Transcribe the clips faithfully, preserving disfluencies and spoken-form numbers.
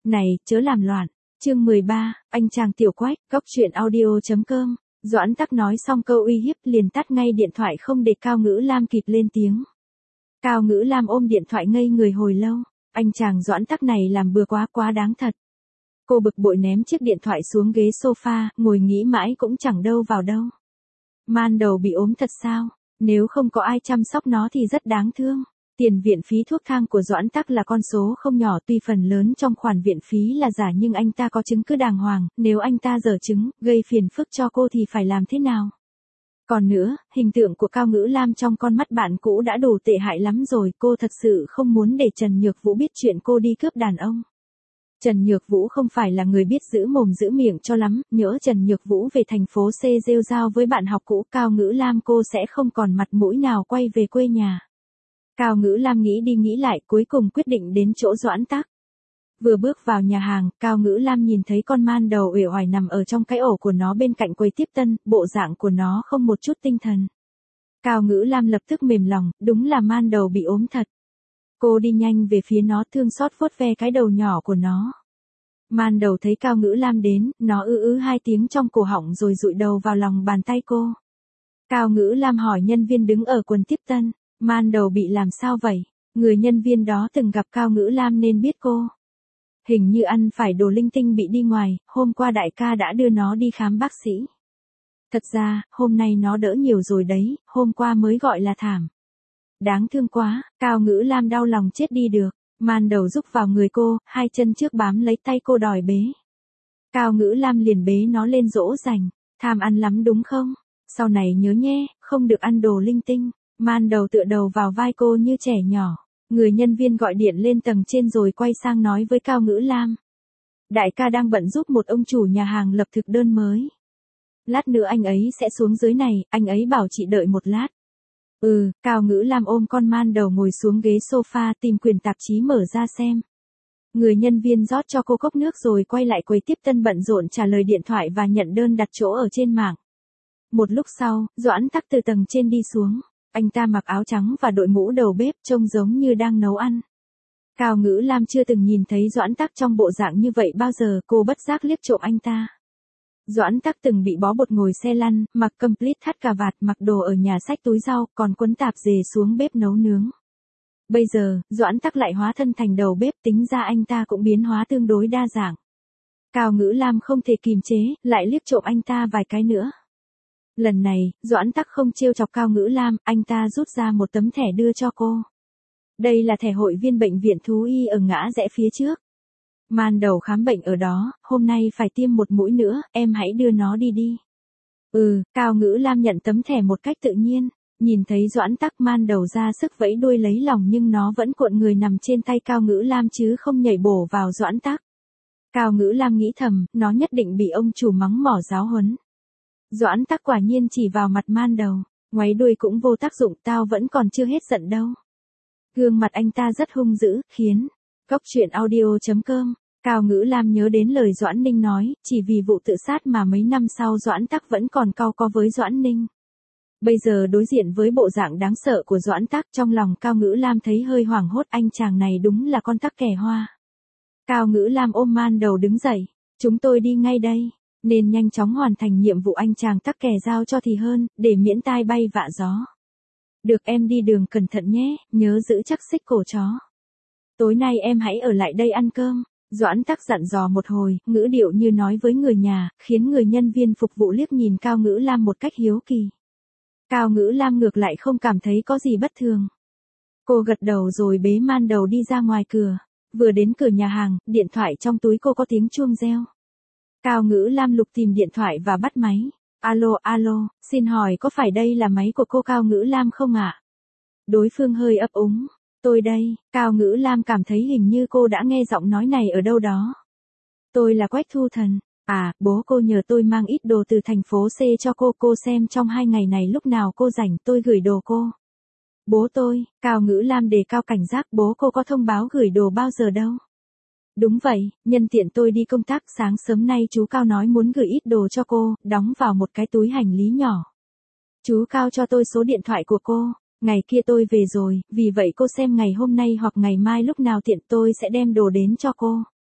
Này, chớ làm loạn. Chương mười ba, anh chàng tiểu quách, góc truyện audio chấm com. Doãn Tắc nói xong câu uy hiếp liền tắt ngay điện thoại không để Cao Ngữ Lam kịp lên tiếng. Cao Ngữ Lam ôm điện thoại ngây người hồi lâu, anh chàng Doãn Tắc này làm bừa quá quá đáng thật. Cô bực bội ném chiếc điện thoại xuống ghế sofa, ngồi nghĩ mãi cũng chẳng đâu vào đâu. Man đầu bị ốm thật sao? Nếu không có ai chăm sóc nó thì rất đáng thương. Tiền viện phí thuốc thang của Doãn Tắc là con số không nhỏ, tuy phần lớn trong khoản viện phí là giả nhưng anh ta có chứng cứ đàng hoàng, nếu anh ta dở chứng, gây phiền phức cho cô thì phải làm thế nào? Còn nữa, hình tượng của Cao Ngữ Lam trong con mắt bạn cũ đã đủ tệ hại lắm rồi, cô thật sự không muốn để Trần Nhược Vũ biết chuyện cô đi cướp đàn ông. Trần Nhược Vũ không phải là người biết giữ mồm giữ miệng cho lắm, nhỡ Trần Nhược Vũ về thành phố C rêu rao với bạn học cũ Cao Ngữ Lam cô sẽ không còn mặt mũi nào quay về quê nhà. Cao Ngữ Lam nghĩ đi nghĩ lại cuối cùng quyết định đến chỗ Doãn Tắc. Vừa bước vào nhà hàng, Cao Ngữ Lam nhìn thấy con man đầu uể oải nằm ở trong cái ổ của nó bên cạnh quầy tiếp tân, bộ dạng của nó không một chút tinh thần. Cao Ngữ Lam lập tức mềm lòng, đúng là man đầu bị ốm thật. Cô đi nhanh về phía nó thương xót vuốt ve cái đầu nhỏ của nó. Man đầu thấy Cao Ngữ Lam đến, nó ư ư hai tiếng trong cổ họng rồi dụi đầu vào lòng bàn tay cô. Cao Ngữ Lam hỏi nhân viên đứng ở quầy tiếp tân. Man đầu bị làm sao vậy? Người nhân viên đó từng gặp Cao Ngữ Lam nên biết cô. Hình như ăn phải đồ linh tinh bị đi ngoài, hôm qua đại ca đã đưa nó đi khám bác sĩ. Thật ra, hôm nay nó đỡ nhiều rồi đấy, hôm qua mới gọi là thảm. Đáng thương quá, Cao Ngữ Lam đau lòng chết đi được. Man đầu rúc vào người cô, hai chân trước bám lấy tay cô đòi bế. Cao Ngữ Lam liền bế nó lên dỗ dành. Tham ăn lắm đúng không? Sau này nhớ nhé, không được ăn đồ linh tinh. Man đầu tựa đầu vào vai cô như trẻ nhỏ. Người nhân viên gọi điện lên tầng trên rồi quay sang nói với Cao Ngữ Lam. Đại ca đang bận giúp một ông chủ nhà hàng lập thực đơn mới. Lát nữa anh ấy sẽ xuống dưới này, anh ấy bảo chị đợi một lát. Ừ, Cao Ngữ Lam ôm con man đầu ngồi xuống ghế sofa tìm quyển tạp chí mở ra xem. Người nhân viên rót cho cô cốc nước rồi quay lại quầy tiếp tân bận rộn trả lời điện thoại và nhận đơn đặt chỗ ở trên mạng. Một lúc sau, Doãn Tắc từ tầng trên đi xuống. Anh ta mặc áo trắng và đội mũ đầu bếp trông giống như đang nấu ăn. Cao Ngữ Lam chưa từng nhìn thấy Doãn Tắc trong bộ dạng như vậy bao giờ, cô bất giác liếc trộm anh ta. Doãn Tắc từng bị bó bột ngồi xe lăn, mặc complete thắt cà vạt, mặc đồ ở nhà xách túi rau, còn quấn tạp dề xuống bếp nấu nướng. Bây giờ, Doãn Tắc lại hóa thân thành đầu bếp, tính ra anh ta cũng biến hóa tương đối đa dạng. Cao Ngữ Lam không thể kìm chế, lại liếc trộm anh ta vài cái nữa. Lần này, Doãn Tắc không trêu chọc Cao Ngữ Lam, anh ta rút ra một tấm thẻ đưa cho cô. Đây là thẻ hội viên bệnh viện thú y ở ngã rẽ phía trước. Man đầu khám bệnh ở đó, hôm nay phải tiêm một mũi nữa, em hãy đưa nó đi đi. Ừ, Cao Ngữ Lam nhận tấm thẻ một cách tự nhiên, nhìn thấy Doãn Tắc man đầu ra sức vẫy đuôi lấy lòng nhưng nó vẫn cuộn người nằm trên tay Cao Ngữ Lam chứ không nhảy bổ vào Doãn Tắc. Cao Ngữ Lam nghĩ thầm, nó nhất định bị ông chủ mắng mỏ giáo huấn. Doãn Tắc quả nhiên chỉ vào mặt man đầu, ngoáy đuôi cũng vô tác dụng, tao vẫn còn chưa hết giận đâu. Gương mặt anh ta rất hung dữ, khiến góc truyện audio chấm com. Cao Ngữ Lam nhớ đến lời Doãn Ninh nói, chỉ vì vụ tự sát mà mấy năm sau Doãn Tắc vẫn còn cau có với Doãn Ninh. Bây giờ đối diện với bộ dạng đáng sợ của Doãn Tắc, trong lòng Cao Ngữ Lam thấy hơi hoảng hốt, anh chàng này đúng là con tắc kè hoa. Cao Ngữ Lam ôm man đầu đứng dậy, chúng tôi đi ngay đây. Nên nhanh chóng hoàn thành nhiệm vụ anh chàng tắc kè giao cho thì hơn, để miễn tai bay vạ gió. Được, em đi đường cẩn thận nhé, nhớ giữ chắc xích cổ chó. Tối nay em hãy ở lại đây ăn cơm. Doãn Tắc dặn dò một hồi, ngữ điệu như nói với người nhà, khiến người nhân viên phục vụ liếc nhìn Cao Ngữ Lam một cách hiếu kỳ. Cao Ngữ Lam ngược lại không cảm thấy có gì bất thường. Cô gật đầu rồi bế man đầu đi ra ngoài cửa. Vừa đến cửa nhà hàng, điện thoại trong túi cô có tiếng chuông reo. Cao Ngữ Lam lục tìm điện thoại và bắt máy. Alo, alo, xin hỏi có phải đây là máy của cô Cao Ngữ Lam không ạ? Đối phương hơi ấp úng. Tôi đây, Cao Ngữ Lam cảm thấy hình như cô đã nghe giọng nói này ở đâu đó. Tôi là Quách Thu Thần. À, bố cô nhờ tôi mang ít đồ từ thành phố C cho cô, cô xem trong hai ngày này lúc nào cô rảnh tôi gửi đồ cô. Bố tôi, Cao Ngữ Lam đề cao cảnh giác, bố cô có thông báo gửi đồ bao giờ đâu. Đúng vậy, nhân tiện tôi đi công tác sáng sớm nay chú Cao nói muốn gửi ít đồ cho cô, đóng vào một cái túi hành lý nhỏ. Chú Cao cho tôi số điện thoại của cô, ngày kia tôi về rồi, vì vậy cô xem ngày hôm nay hoặc ngày mai lúc nào tiện tôi sẽ đem đồ đến cho cô.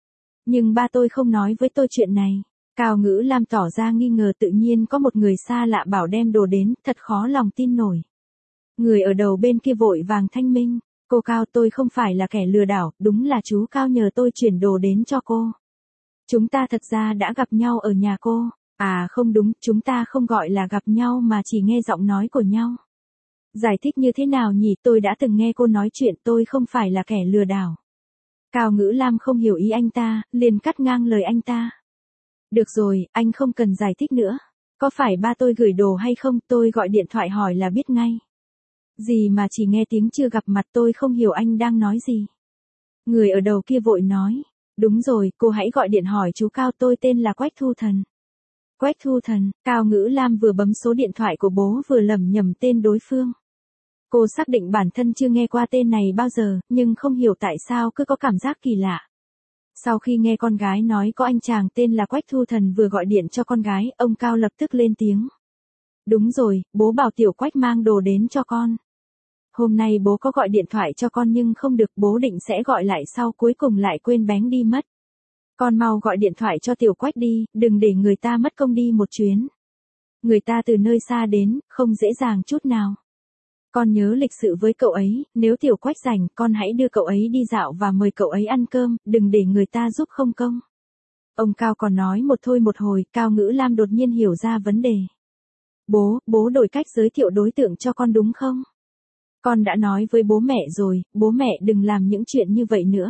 Nhưng ba tôi không nói với tôi chuyện này. Cao Ngữ Lam tỏ ra nghi ngờ, tự nhiên có một người xa lạ bảo đem đồ đến, thật khó lòng tin nổi. Người ở đầu bên kia vội vàng thanh minh, cô Cao, tôi không phải là kẻ lừa đảo, đúng là chú Cao nhờ tôi chuyển đồ đến cho cô. Chúng ta thật ra đã gặp nhau ở nhà cô. À không đúng, chúng ta không gọi là gặp nhau mà chỉ nghe giọng nói của nhau. Giải thích như thế nào nhỉ, tôi đã từng nghe cô nói chuyện, tôi không phải là kẻ lừa đảo. Cao Ngữ Lam không hiểu ý anh ta, liền cắt ngang lời anh ta. Được rồi, anh không cần giải thích nữa. Có phải ba tôi gửi đồ hay không, tôi gọi điện thoại hỏi là biết ngay. Gì mà chỉ nghe tiếng chưa gặp mặt, tôi không hiểu anh đang nói gì. Người ở đầu kia vội nói. Đúng rồi, cô hãy gọi điện hỏi chú Cao, tôi tên là Quách Thu Thần. Quách Thu Thần, Cao Ngữ Lam vừa bấm số điện thoại của bố vừa lẩm nhẩm tên đối phương. Cô xác định bản thân chưa nghe qua tên này bao giờ, nhưng không hiểu tại sao cứ có cảm giác kỳ lạ. Sau khi nghe con gái nói có anh chàng tên là Quách Thu Thần vừa gọi điện cho con gái, ông Cao lập tức lên tiếng. Đúng rồi, bố bảo Tiểu Quách mang đồ đến cho con. Hôm nay bố có gọi điện thoại cho con nhưng không được, bố định sẽ gọi lại sau, cuối cùng lại quên bén đi mất. Con mau gọi điện thoại cho Tiểu Quách đi, đừng để người ta mất công đi một chuyến. Người ta từ nơi xa đến, không dễ dàng chút nào. Con nhớ lịch sự với cậu ấy, nếu Tiểu Quách rảnh, con hãy đưa cậu ấy đi dạo và mời cậu ấy ăn cơm, đừng để người ta giúp không công. Ông Cao còn nói một thôi một hồi, Cao Ngữ Lam đột nhiên hiểu ra vấn đề. Bố, bố đổi cách giới thiệu đối tượng cho con đúng không? Con đã nói với bố mẹ rồi, bố mẹ đừng làm những chuyện như vậy nữa.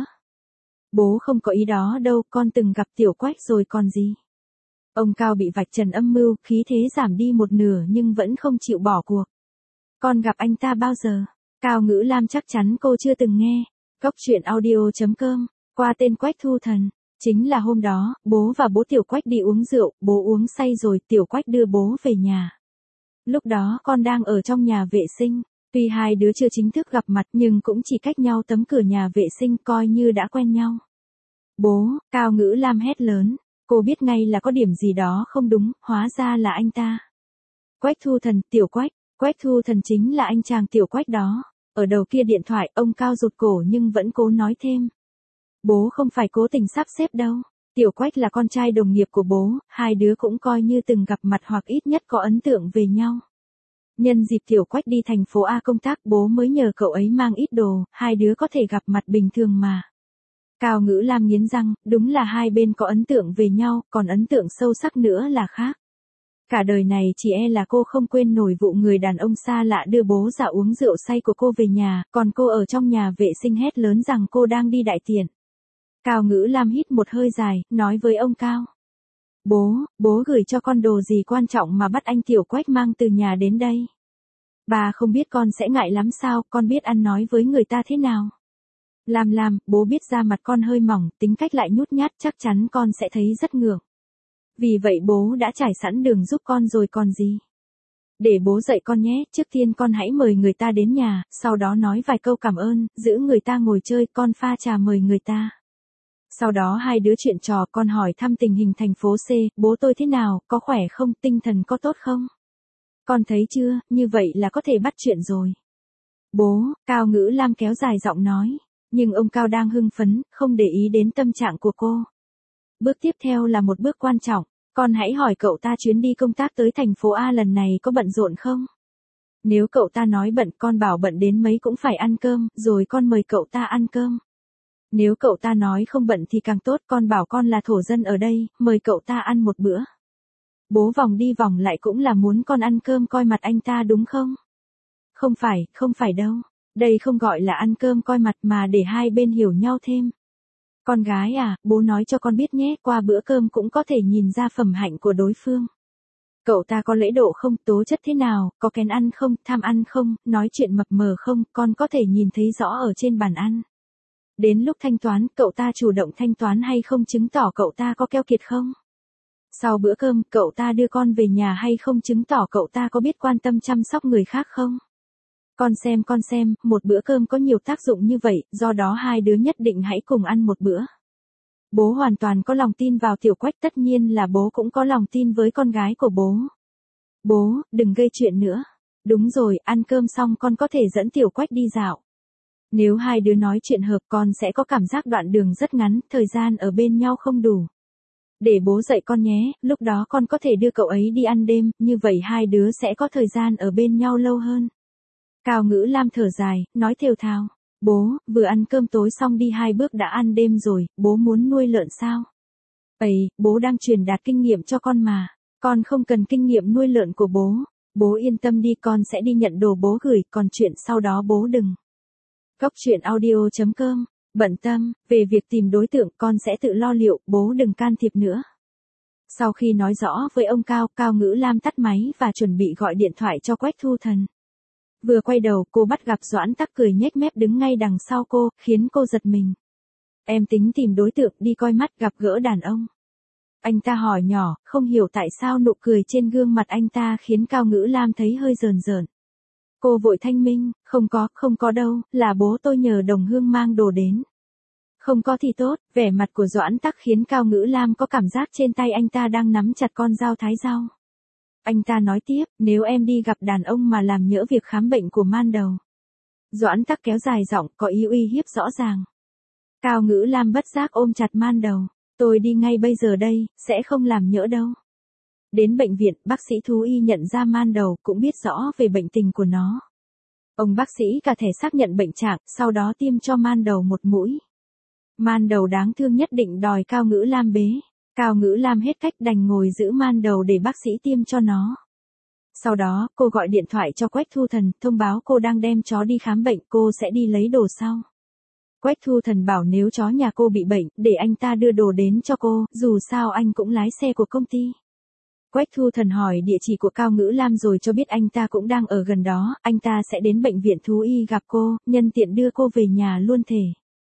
Bố không có ý đó đâu, con từng gặp Tiểu Quách rồi còn gì. Ông Cao bị vạch trần âm mưu, khí thế giảm đi một nửa nhưng vẫn không chịu bỏ cuộc. Con gặp anh ta bao giờ? Cao Ngữ Lam chắc chắn cô chưa từng nghe. Góc truyện audio chấm com, qua tên Quách Thu Thần. Chính là hôm đó, bố và bố Tiểu Quách đi uống rượu, bố uống say rồi, Tiểu Quách đưa bố về nhà. Lúc đó con đang ở trong nhà vệ sinh. Tuy hai đứa chưa chính thức gặp mặt nhưng cũng chỉ cách nhau tấm cửa nhà vệ sinh, coi như đã quen nhau. Bố, Cao Ngữ Lam hét lớn. Cô biết ngay là có điểm gì đó không đúng, hóa ra là anh ta. Quách Thu Thần, Tiểu Quách. Quách Thu Thần chính là anh chàng Tiểu Quách đó. Ở đầu kia điện thoại, ông Cao rụt cổ nhưng vẫn cố nói thêm. Bố không phải cố tình sắp xếp đâu. Tiểu Quách là con trai đồng nghiệp của bố, hai đứa cũng coi như từng gặp mặt hoặc ít nhất có ấn tượng về nhau. Nhân dịp Tiểu Quách đi thành phố A công tác, bố mới nhờ cậu ấy mang ít đồ, hai đứa có thể gặp mặt bình thường mà. Cao Ngữ Lam nghiến răng, đúng là hai bên có ấn tượng về nhau, còn ấn tượng sâu sắc nữa là khác. Cả đời này chỉ e là cô không quên nổi vụ người đàn ông xa lạ đưa bố dạo uống rượu say của cô về nhà, còn cô ở trong nhà vệ sinh hét lớn rằng cô đang đi đại tiện. Cao Ngữ Lam hít một hơi dài, nói với ông Cao. Bố, bố gửi cho con đồ gì quan trọng mà bắt anh Tiểu Quách mang từ nhà đến đây? Bà không biết con sẽ ngại lắm sao, con biết ăn nói với người ta thế nào? Lam Lam, bố biết da mặt con hơi mỏng, tính cách lại nhút nhát, chắc chắn con sẽ thấy rất ngượng. Vì vậy bố đã trải sẵn đường giúp con rồi còn gì. Để bố dạy con nhé, trước tiên con hãy mời người ta đến nhà, sau đó nói vài câu cảm ơn, giữ người ta ngồi chơi, con pha trà mời người ta. Sau đó hai đứa chuyện trò, con hỏi thăm tình hình thành phố C, bố tôi thế nào, có khỏe không, tinh thần có tốt không? Con thấy chưa, như vậy là có thể bắt chuyện rồi. Bố, Cao Ngữ Lam kéo dài giọng nói, nhưng ông Cao đang hưng phấn, không để ý đến tâm trạng của cô. Bước tiếp theo là một bước quan trọng, con hãy hỏi cậu ta chuyến đi công tác tới thành phố A lần này có bận rộn không? Nếu cậu ta nói bận, con bảo bận đến mấy cũng phải ăn cơm, rồi con mời cậu ta ăn cơm. Nếu cậu ta nói không bận thì càng tốt, con bảo con là thổ dân ở đây, mời cậu ta ăn một bữa. Bố vòng đi vòng lại cũng là muốn con ăn cơm coi mặt anh ta đúng không? Không phải, không phải đâu. Đây không gọi là ăn cơm coi mặt mà để hai bên hiểu nhau thêm. Con gái à, bố nói cho con biết nhé, qua bữa cơm cũng có thể nhìn ra phẩm hạnh của đối phương. Cậu ta có lễ độ không, tố chất thế nào, có kén ăn không, tham ăn không, nói chuyện mập mờ không, con có thể nhìn thấy rõ ở trên bàn ăn. Đến lúc thanh toán, cậu ta chủ động thanh toán hay không chứng tỏ cậu ta có keo kiệt không? Sau bữa cơm, cậu ta đưa con về nhà hay không chứng tỏ cậu ta có biết quan tâm chăm sóc người khác không? Con xem con xem, một bữa cơm có nhiều tác dụng như vậy, do đó hai đứa nhất định hãy cùng ăn một bữa. Bố hoàn toàn có lòng tin vào Tiểu Quách, tất nhiên là bố cũng có lòng tin với con gái của bố. Bố, đừng gây chuyện nữa. Đúng rồi, ăn cơm xong con có thể dẫn Tiểu Quách đi dạo. Nếu hai đứa nói chuyện hợp con sẽ có cảm giác đoạn đường rất ngắn, thời gian ở bên nhau không đủ. Để bố dạy con nhé, lúc đó con có thể đưa cậu ấy đi ăn đêm, như vậy hai đứa sẽ có thời gian ở bên nhau lâu hơn. Cao Ngữ Lam thở dài, nói thều thào. Bố, vừa ăn cơm tối xong đi hai bước đã ăn đêm rồi, bố muốn nuôi lợn sao? Ây, bố đang truyền đạt kinh nghiệm cho con mà. Con không cần kinh nghiệm nuôi lợn của bố. Bố yên tâm đi, con sẽ đi nhận đồ bố gửi, còn chuyện sau đó bố đừng. Góc truyện audio chấm com, bận tâm, về việc tìm đối tượng con sẽ tự lo liệu, bố đừng can thiệp nữa. Sau khi nói rõ với ông Cao, Cao Ngữ Lam tắt máy và chuẩn bị gọi điện thoại cho Quách Thu Thần. Vừa quay đầu cô bắt gặp Doãn Tắc cười nhếch mép đứng ngay đằng sau cô, khiến cô giật mình. Em tính tìm đối tượng đi coi mắt gặp gỡ đàn ông. Anh ta hỏi nhỏ, không hiểu tại sao nụ cười trên gương mặt anh ta khiến Cao Ngữ Lam thấy hơi rờn rợn. Cô vội thanh minh, không có, không có đâu, là bố tôi nhờ Đồng Hương mang đồ đến. Không có thì tốt, vẻ mặt của Doãn Tắc khiến Cao Ngữ Lam có cảm giác trên tay anh ta đang nắm chặt con dao thái rau. Anh ta nói tiếp, nếu em đi gặp đàn ông mà làm nhỡ việc khám bệnh của man đầu. Doãn Tắc kéo dài giọng, có ý uy hiếp rõ ràng. Cao Ngữ Lam bất giác ôm chặt man đầu, tôi đi ngay bây giờ đây, sẽ không làm nhỡ đâu. Đến bệnh viện, bác sĩ thú y nhận ra man đầu, cũng biết rõ về bệnh tình của nó. Ông bác sĩ cả thể xác nhận bệnh trạng, sau đó tiêm cho man đầu một mũi. Man đầu đáng thương nhất định đòi Cao Ngữ Lam bế. Cao Ngữ Lam hết cách đành ngồi giữ man đầu để bác sĩ tiêm cho nó. Sau đó, cô gọi điện thoại cho Quách Thu Thần, thông báo cô đang đem chó đi khám bệnh, cô sẽ đi lấy đồ sau. Quách Thu Thần bảo nếu chó nhà cô bị bệnh, để anh ta đưa đồ đến cho cô, dù sao anh cũng lái xe của công ty. Quách Thu Thần hỏi địa chỉ của Cao Ngữ Lam rồi cho biết anh ta cũng đang ở gần đó, anh ta sẽ đến bệnh viện thú y gặp cô, nhân tiện đưa cô về nhà luôn thể.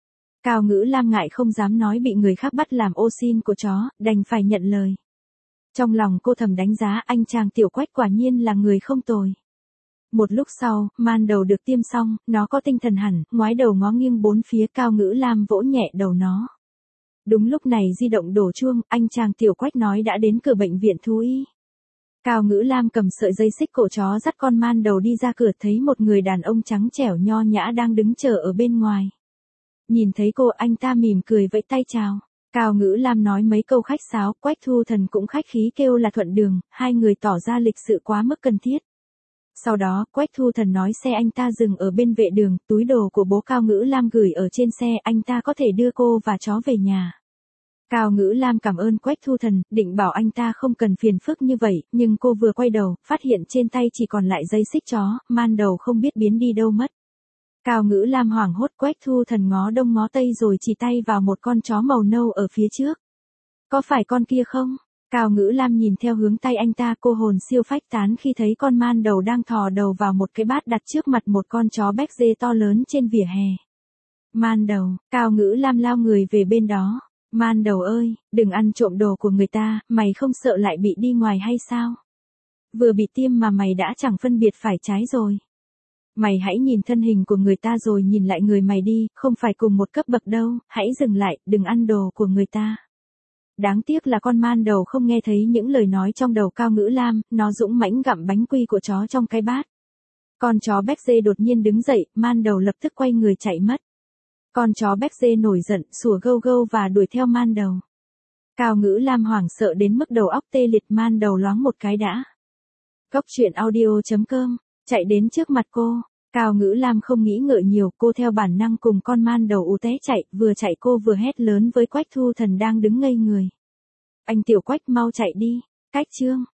Cao Ngữ Lam ngại không dám nói bị người khác bắt làm ô xin của chó, đành phải nhận lời. Trong lòng cô thầm đánh giá anh chàng tiểu Quách quả nhiên là người không tồi. Một lúc sau, man đầu được tiêm xong, nó có tinh thần hẳn, ngoái đầu ngó nghiêng bốn phía. Cao Ngữ Lam vỗ nhẹ đầu nó. Đúng lúc này di động đổ chuông, anh chàng tiểu Quách nói đã đến cửa bệnh viện thú y. Cao Ngữ Lam cầm sợi dây xích cổ chó dắt con man đầu đi ra cửa, thấy một người đàn ông trắng trẻo nho nhã đang đứng chờ ở bên ngoài. Nhìn thấy cô, anh ta mỉm cười vẫy tay chào. Cao Ngữ Lam nói mấy câu khách sáo, Quách Thu Thần cũng khách khí kêu là thuận đường, hai người tỏ ra lịch sự quá mức cần thiết. Sau đó, Quách Thu Thần nói xe anh ta dừng ở bên vệ đường, túi đồ của bố Cao Ngữ Lam gửi ở trên xe, anh ta có thể đưa cô và chó về nhà. Cao Ngữ Lam cảm ơn Quách Thu Thần, định bảo anh ta không cần phiền phức như vậy, nhưng cô vừa quay đầu, phát hiện trên tay chỉ còn lại dây xích chó, man đầu không biết biến đi đâu mất. Cao Ngữ Lam hoảng hốt, Quách Thu Thần ngó đông ngó tây rồi chỉ tay vào một con chó màu nâu ở phía trước. Có phải con kia không? Cao Ngữ Lam nhìn theo hướng tay anh ta, cô hồn siêu phách tán khi thấy con man đầu đang thò đầu vào một cái bát đặt trước mặt một con chó béc dê to lớn trên vỉa hè. Man đầu, Cao Ngữ Lam lao người về bên đó. Man đầu ơi, đừng ăn trộm đồ của người ta, mày không sợ lại bị đi ngoài hay sao? Vừa bị tiêm mà mày đã chẳng phân biệt phải trái rồi. Mày hãy nhìn thân hình của người ta rồi nhìn lại người mày đi, không phải cùng một cấp bậc đâu, hãy dừng lại, đừng ăn đồ của người ta. Đáng tiếc là con man đầu không nghe thấy những lời nói trong đầu Cao Ngữ Lam, nó dũng mãnh gặm bánh quy của chó trong cái bát. Con chó béc dê đột nhiên đứng dậy, man đầu lập tức quay người chạy mất. Con chó béc dê nổi giận, sủa gâu gâu và đuổi theo man đầu. Cao Ngữ Lam hoảng sợ đến mức đầu óc tê liệt, man đầu loáng một cái đã. Góc truyện audio chấm com, chạy đến trước mặt cô. Cao Ngữ Lam không nghĩ ngợi nhiều, cô theo bản năng cùng con man đầu ú té chạy, vừa chạy cô vừa hét lớn với Quách Thu Thần đang đứng ngây người. Anh tiểu Quách mau chạy đi, cách chương.